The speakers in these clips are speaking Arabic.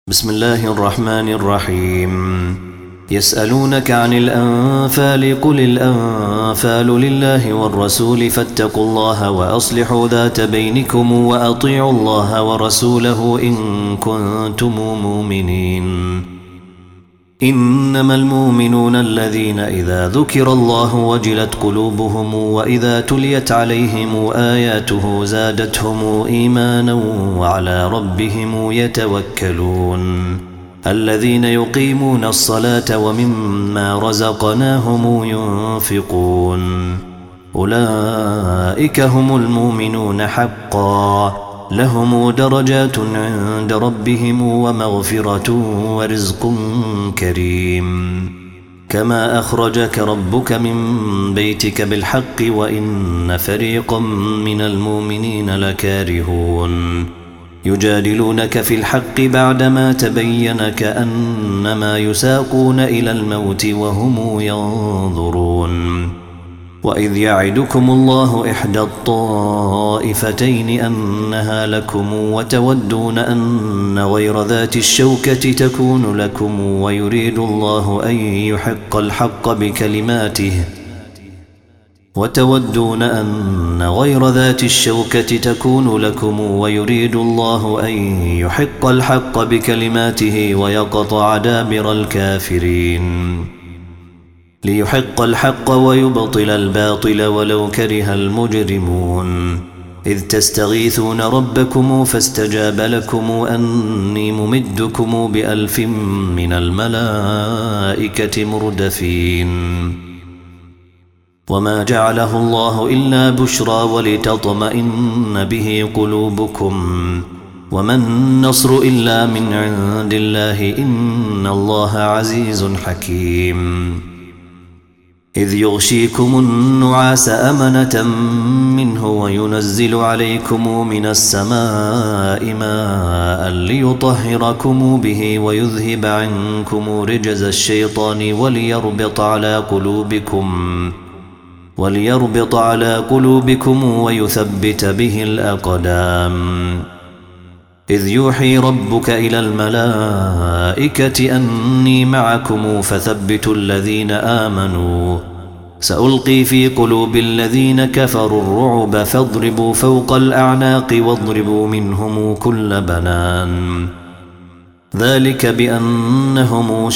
بسم الله الرحمن الرحيم. يسألونك عن الأنفال قل الأنفال لله والرسول فاتقوا الله وأصلحوا ذات بينكم وأطيعوا الله ورسوله إن كنتم مؤمنين. إنما المؤمنون الذين إذا ذكر الله وجلت قلوبهم وإذا تليت عليهم آياته زادتهم إيمانا وعلى ربهم يتوكلون. الذين يقيمون الصلاة ومما رزقناهم ينفقون أولئك هم المؤمنون حقا لهم درجات عند ربهم ومغفرة ورزق كريم. كما أخرجك ربك من بيتك بالحق وإن فريقا من المؤمنين لكارهون. يجادلونك في الحق بعدما تبين كأنما يساقون إلى الموت وهم ينظرون. وإذ يعدكم الله إحدى الطائفتين أنها لكم وتودون أن غير ذات الشوكة تكون لكم ويريد الله أن يحق الحق بكلماته ويقطع دابر الكافرين ليحق الحق ويبطل الباطل ولو كره المجرمون. إذ تستغيثون ربكم فاستجاب لكم أني ممدكم ب1000 من الملائكة مردفين. وما جعله الله إلا بشرى ولتطمئن به قلوبكم وما النصر إلا من عند الله إن الله عزيز حكيم. إذ يغشيكم النعاس أمنة منه وينزل عليكم من السماء ماء ليطهركم به ويذهب عنكم رجز الشيطان وليربط على قلوبكم ويثبت به الأقدام. إذ يوحي ربك إلى الملائكة أني معكم فثبتوا الذين آمنوا سألقي في قلوب الذين كفروا الرعب فاضربوا فوق الأعناق واضربوا منهم كل بنان. ذلك بأنهم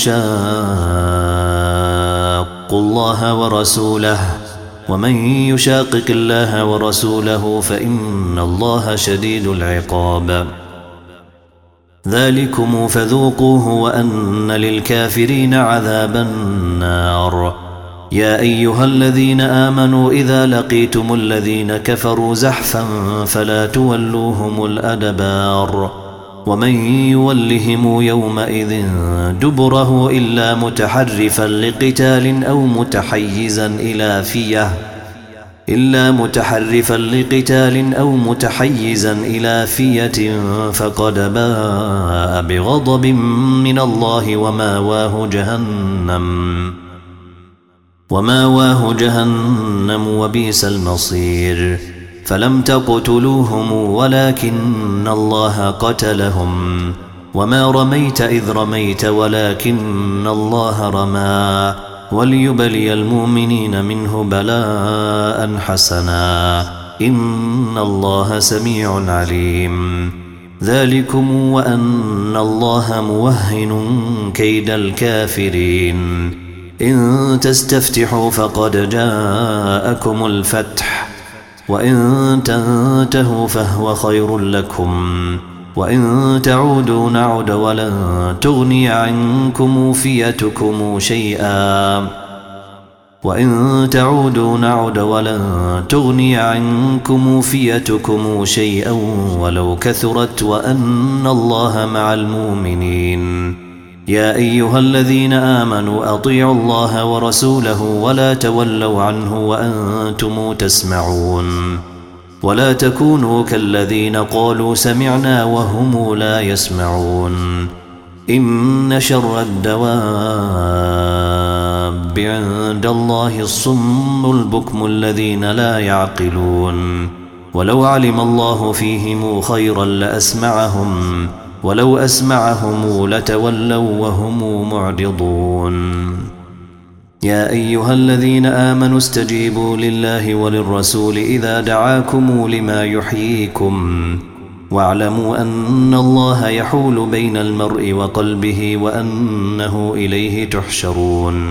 شاقوا الله ورسوله ومن يشاقق الله ورسوله فإن الله شديد العقاب. ذلكم فذوقوه وأن للكافرين عذاب النار. يا أيها الذين آمنوا إذا لقيتم الذين كفروا زحفا فلا تولوهم الأدبار. ومن يولهم يومئذ دبره إلا متحرفا لقتال أو متحيزا إلى فية فقد باء بغضب من الله وماواه جهنم وبئس المصير. فلم تقتلوهم ولكن الله قتلهم وما رميت إذ رميت ولكن الله رمى وليبلي المؤمنين منه بلاء حسنا إن الله سميع عليم. ذلكم وأن الله موهن كيد الكافرين. إن تستفتحوا فقد جاءكم الفتح وإن تنتهوا فهو خير لكم وإن تعودوا نعد ولن تغني عنكم فيتكم شيئا ولو كثرت وأن الله مع المؤمنين. يا أيها الذين آمنوا أطيعوا الله ورسوله ولا تولوا عنه وأنتم تسمعون. ولا تكونوا كالذين قالوا سمعنا وهم لا يسمعون. إن شر الدواب عند الله الصم البكم الذين لا يعقلون. ولو علم الله فيهم خيرا لأسمعهم ولو أسمعهم لتولوا وهم معرضون. يا أيها الذين آمنوا استجيبوا لله وللرسول إذا دعاكم لما يحييكم واعلموا أن الله يحول بين المرء وقلبه وأنه إليه تحشرون.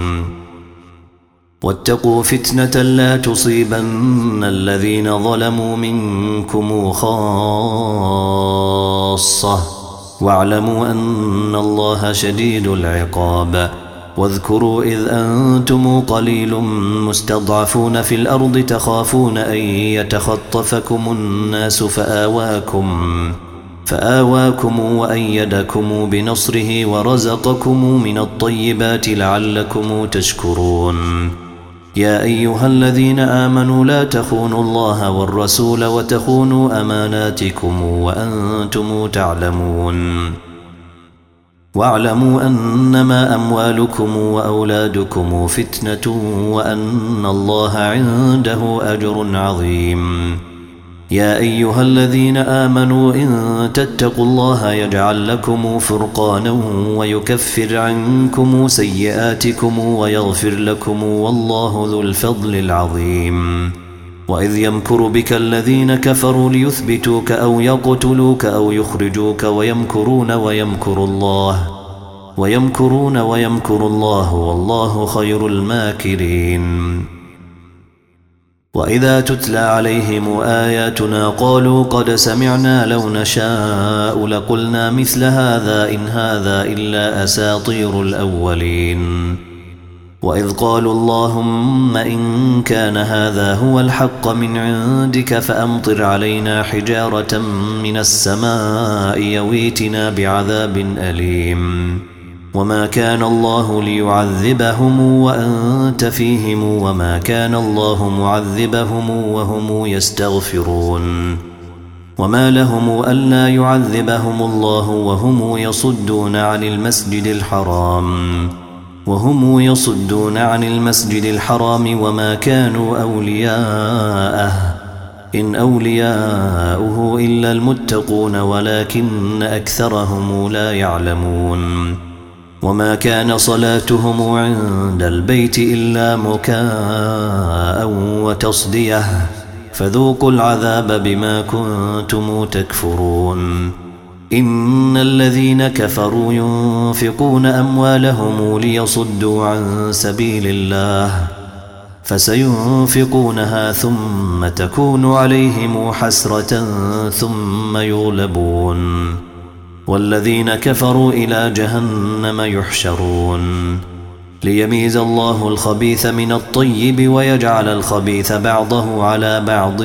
واتقوا فتنة لا تصيبن الذين ظلموا منكم خاصة واعلموا أن الله شديد العقاب. واذكروا إذ أنتم قليل مستضعفون في الأرض تخافون أن يتخطفكم الناس فآواكم وأيدكم بنصره ورزقكم من الطيبات لعلكم تشكرون. يا أيها الذين آمنوا لا تخونوا الله والرسول وتخونوا أماناتكم وأنتم تعلمون. واعلموا أنما أموالكم وأولادكم فتنة وأن الله عنده أجر عظيم. يا أيها الذين آمنوا إن تتقوا الله يجعل لكم فرقانا ويكفر عنكم سيئاتكم ويغفر لكم والله ذو الفضل العظيم. وإذ يمكر بك الذين كفروا ليثبتوك أو يقتلوك أو يخرجوك ويمكرون ويمكر الله والله خير الماكرين. وإذا تتلى عليهم آياتنا قالوا قد سمعنا لو نشاء لقلنا مثل هذا إن هذا إلا أساطير الأولين. وإذ قالوا اللهم إن كان هذا هو الحق من عندك فأمطر علينا حجارة من السماء يويتنا بعذاب أليم. وما كان الله ليعذبهم وأنت فيهم وما كان الله معذبهم وهم يستغفرون. وما لهم ألا يعذبهم الله وهم يصدون عن المسجد الحرام وما كانوا أولياءه إن أولياؤه إلا المتقون ولكن أكثرهم لا يعلمون. وما كان صلاتهم عند البيت إلا مكاء وتصدية فذوقوا العذاب بما كنتم تكفرون. إن الذين كفروا ينفقون أموالهم ليصدوا عن سبيل الله فسينفقونها ثم تكون عليهم حسرة ثم يغلبون والذين كفروا إلى جهنم يحشرون. ليميز الله الخبيث من الطيب ويجعل الخبيث بعضه على بعض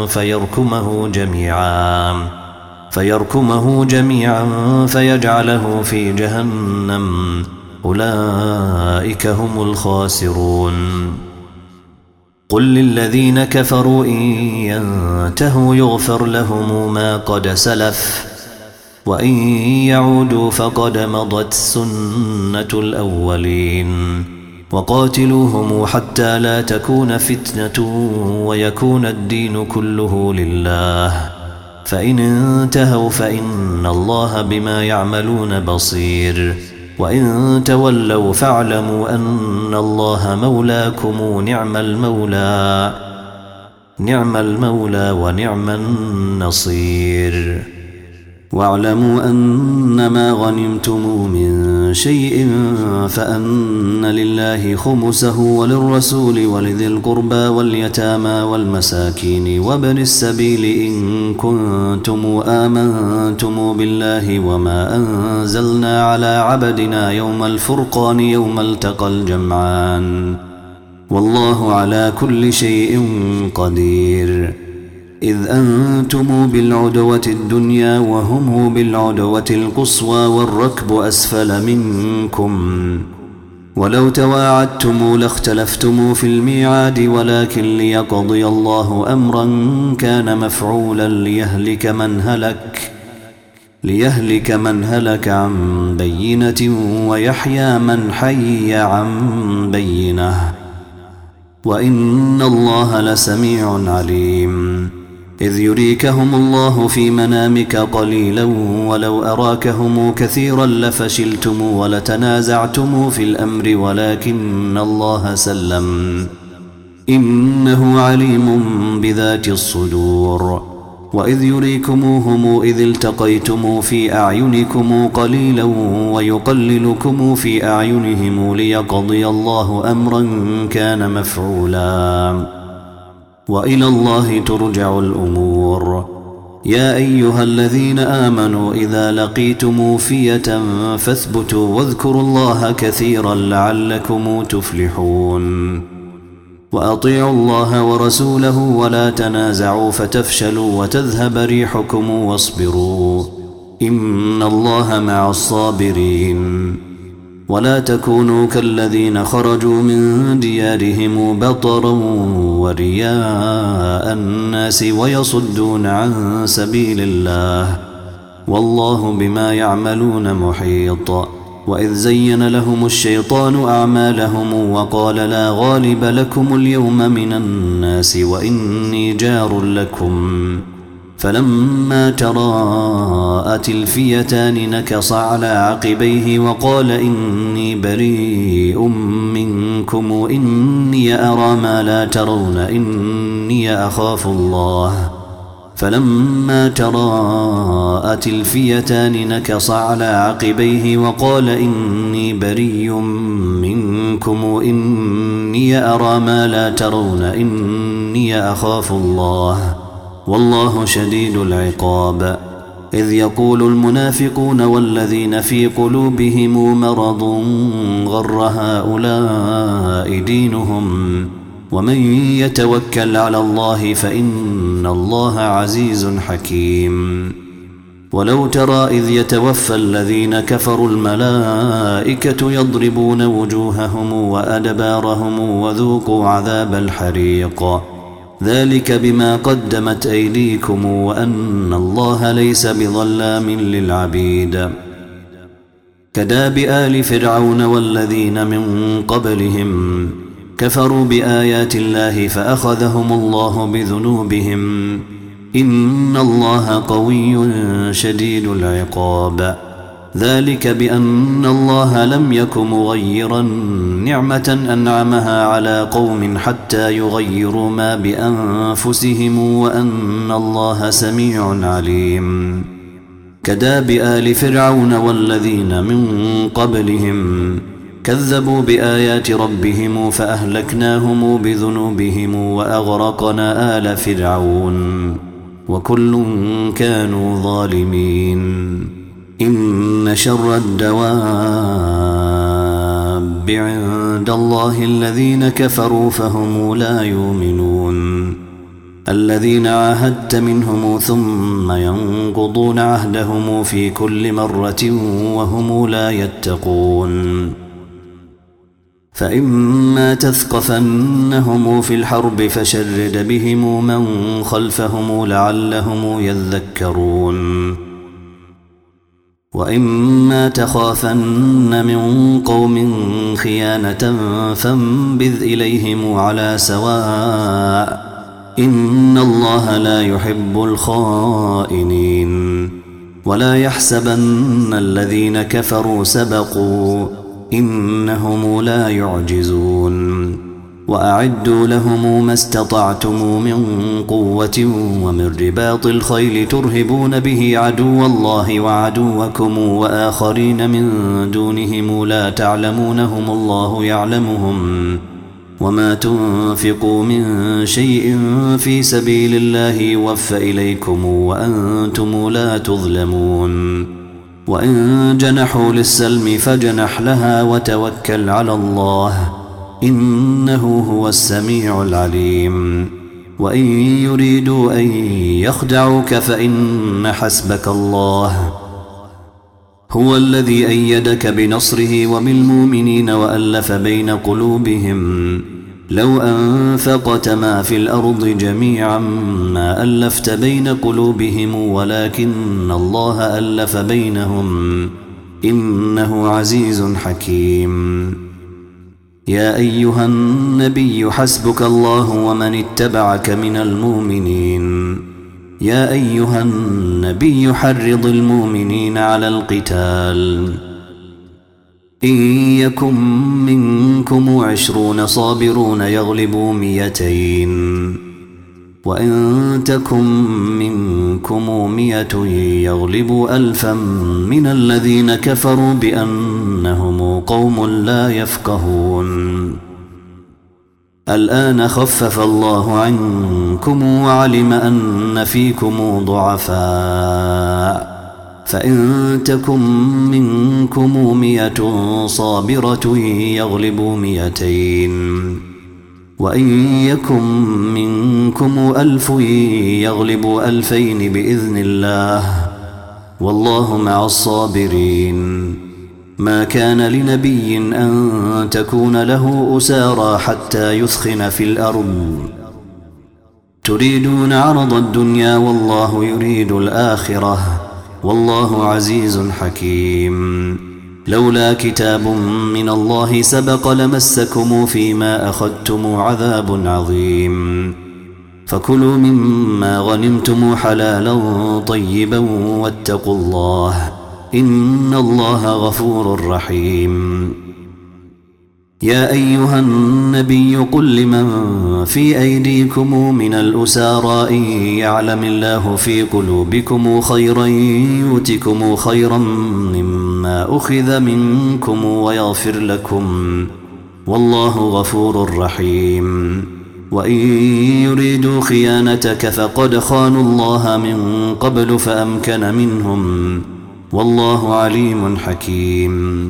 فيركمه جميعا فيجعله في جهنم أولئك هم الخاسرون. قل للذين كفروا إن ينتهوا يغفر لهم ما قد سلف وإن يعودوا فقد مضت سنة الأولين. وقاتلوهم حتى لا تكون فتنة ويكون الدين كله لله فإن انتهوا فإن الله بما يعملون بصير. وإن تولوا فاعلموا أن الله مولاكم نعم المولى ونعم النصير. واعلموا أنما غنمتم من شيء فأن لله خمسه وللرسول ولذي القربى واليتامى والمساكين وابن السبيل إن كنتم آمنتم بالله وما أنزلنا على عبدنا يوم الفرقان يوم التقى الجمعان والله على كل شيء قدير. إذ أنتم بالعدوة الدنيا وهم بالعدوة القصوى والركب أسفل منكم ولو تواعدتم لاختلفتم في الميعاد ولكن ليقضي الله أمرا كان مفعولا ليهلك من هلك عن بينة ويحيى من حي عن بينة وإن الله لسميع عليم. إذ يريكهم الله في منامك قليلا ولو أراكهم كثيرا لفشلتم ولتنازعتم في الأمر ولكن الله سلم إنه عليم بذات الصدور. وإذ يريكموهم إذ التقيتم في أعينكم قليلا ويقللكم في أعينهم ليقضي الله أمرا كان مفعولا وإلى الله ترجع الأمور. يا أيها الذين آمنوا إذا لقيتم فئة فاثبتوا واذكروا الله كثيرا لعلكم تفلحون. وأطيعوا الله ورسوله ولا تنازعوا فتفشلوا وتذهب ريحكم واصبروا إن الله مع الصابرين. ولا تكونوا كالذين خرجوا من ديارهم بطرا ورياء الناس ويصدون عن سبيل الله والله بما يعملون محيط. وإذ زين لهم الشيطان أعمالهم وقال لا غالب لكم اليوم من الناس وإني جار لكم فلما تراءت الفئتان نكص على عقبيه وقال إني بريء منكم إني أرى ما لا ترون إني أخاف الله. فلما تراءت الفئتان نكص على عقبيه وقال إني بريء منكم إني أرى ما لا ترون إني أخاف الله والله شديد العقاب. إذ يقول المنافقون والذين في قلوبهم مرض غر هؤلاء دينهم ومن يتوكل على الله فإن الله عزيز حكيم. ولو ترى إذ يتوفى الذين كفروا الملائكة يضربون وجوههم وأدبارهم وذوقوا عذاب الحريق ذلك بما قدمت أيديكم وأن الله ليس بظلام للعبيد. كداب آل فرعون والذين من قبلهم كفروا بآيات الله فأخذهم الله بذنوبهم إن الله قوي شديد العقاب. ذلك بأن الله لم يك مغيرا نعمة أنعمها على قوم حتى يغيروا ما بأنفسهم وأن الله سميع عليم. كداب آل فرعون والذين من قبلهم كذبوا بآيات ربهم فأهلكناهم بذنوبهم وأغرقنا آل فرعون وكل كانوا ظالمين. إن شر الدواب عند الله الذين كفروا فهم لا يؤمنون. الذين عاهدت منهم ثم ينقضون عهدهم في كل مرة وهم لا يتقون. فإما تثقفنهم في الحرب فشرد بهم من خلفهم لعلهم يذكرون. وإما تخافن من قوم خيانة فانبذ إليهم على سواء إن الله لا يحب الخائنين. ولا يحسبن الذين كفروا سبقوا إنهم لا يعجزون. وأعدوا لهم ما استطعتم من قوة ومن رباط الخيل ترهبون به عدو الله وعدوكم وآخرين من دونهم لا تعلمونهم الله يعلمهم. وما تنفقوا من شيء في سبيل الله يوفى إليكم وأنتم لا تظلمون. وإن جنحوا للسلم فاجنح لها وتوكل على الله إنه هو السميع العليم. وإن يريدوا أن يخدعوك فإن حسبك الله هو الذي أيدك بنصره وبالمؤمنين وألف بين قلوبهم. لو أنفقت ما في الأرض جميعا ما ألفت بين قلوبهم ولكن الله ألف بينهم إنه عزيز حكيم. يا أيها النبي حسبك الله ومن اتبعك من المؤمنين. يا أيها النبي حرض المؤمنين على القتال إن يكن منكم 20 صابرون يغلبوا 200 وإن تكن منكم 100 يغلبوا 1000 من الذين كفروا بأنهم قوم لا يفقهون الآن خفف الله عنكم وعلم أن فيكم ضعفاء فإن تكن منكم 100 صابرة يغلبوا 200 وإن يكن منكم 1000 يغلبوا 2000 بإذن الله والله مع الصابرين ما كان لنبي أن تكون له أسارى حتى يثخن في الأرض تريدون عرض الدنيا والله يريد الآخرة والله عزيز حكيم لولا كتاب من الله سبق لمسكم فيما أخذتم عذاب عظيم فكلوا مما غنمتم حلالا طيبا واتقوا الله إن الله غفور رحيم يا أيها النبي قل لمن في أيديكم من الأسارى إن يعلم الله في قلوبكم خيرا يؤتكم خيرا مما أخذ منكم ويغفر لكم والله غفور رحيم وإن يريدوا خيانتك فقد خانوا الله من قبل فأمكن منهم والله عليم حكيم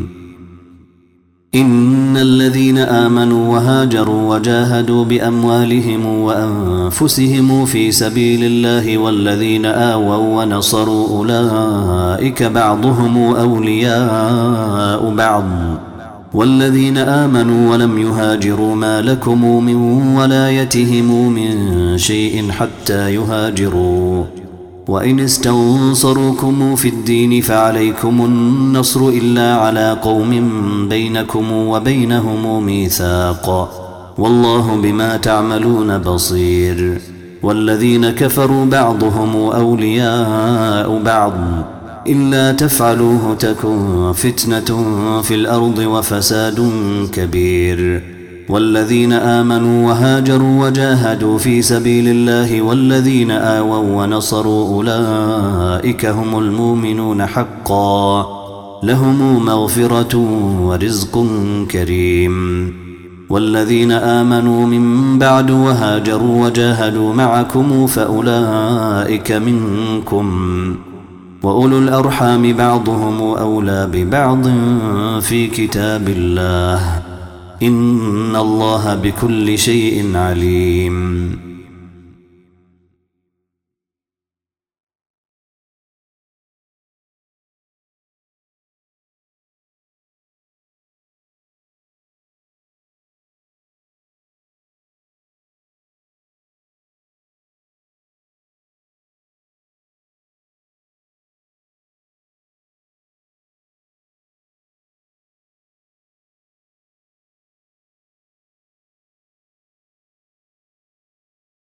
إن الذين آمنوا وهاجروا وجاهدوا بأموالهم وأنفسهم في سبيل الله والذين آووا ونصروا أولئك بعضهم أولياء بعض والذين آمنوا ولم يهاجروا ما لكم من ولايتهم من شيء حتى يهاجروا وإن استنصروكم في الدين فعليكم النصر إلا على قوم بينكم وبينهم ميثاق والله بما تعملون بصير والذين كفروا بعضهم أولياء بعض إلا تفعلوه تكن فتنة في الأرض وفساد كبير والذين آمنوا وهاجروا وجاهدوا في سبيل الله والذين آووا ونصروا أولئك هم المؤمنون حقا لهم مغفرة ورزق كريم والذين آمنوا من بعد وهاجروا وجاهدوا معكم فأولئك منكم وأولو الأرحام بعضهم أولى ببعض في كتاب الله إن الله بكل شيء عليم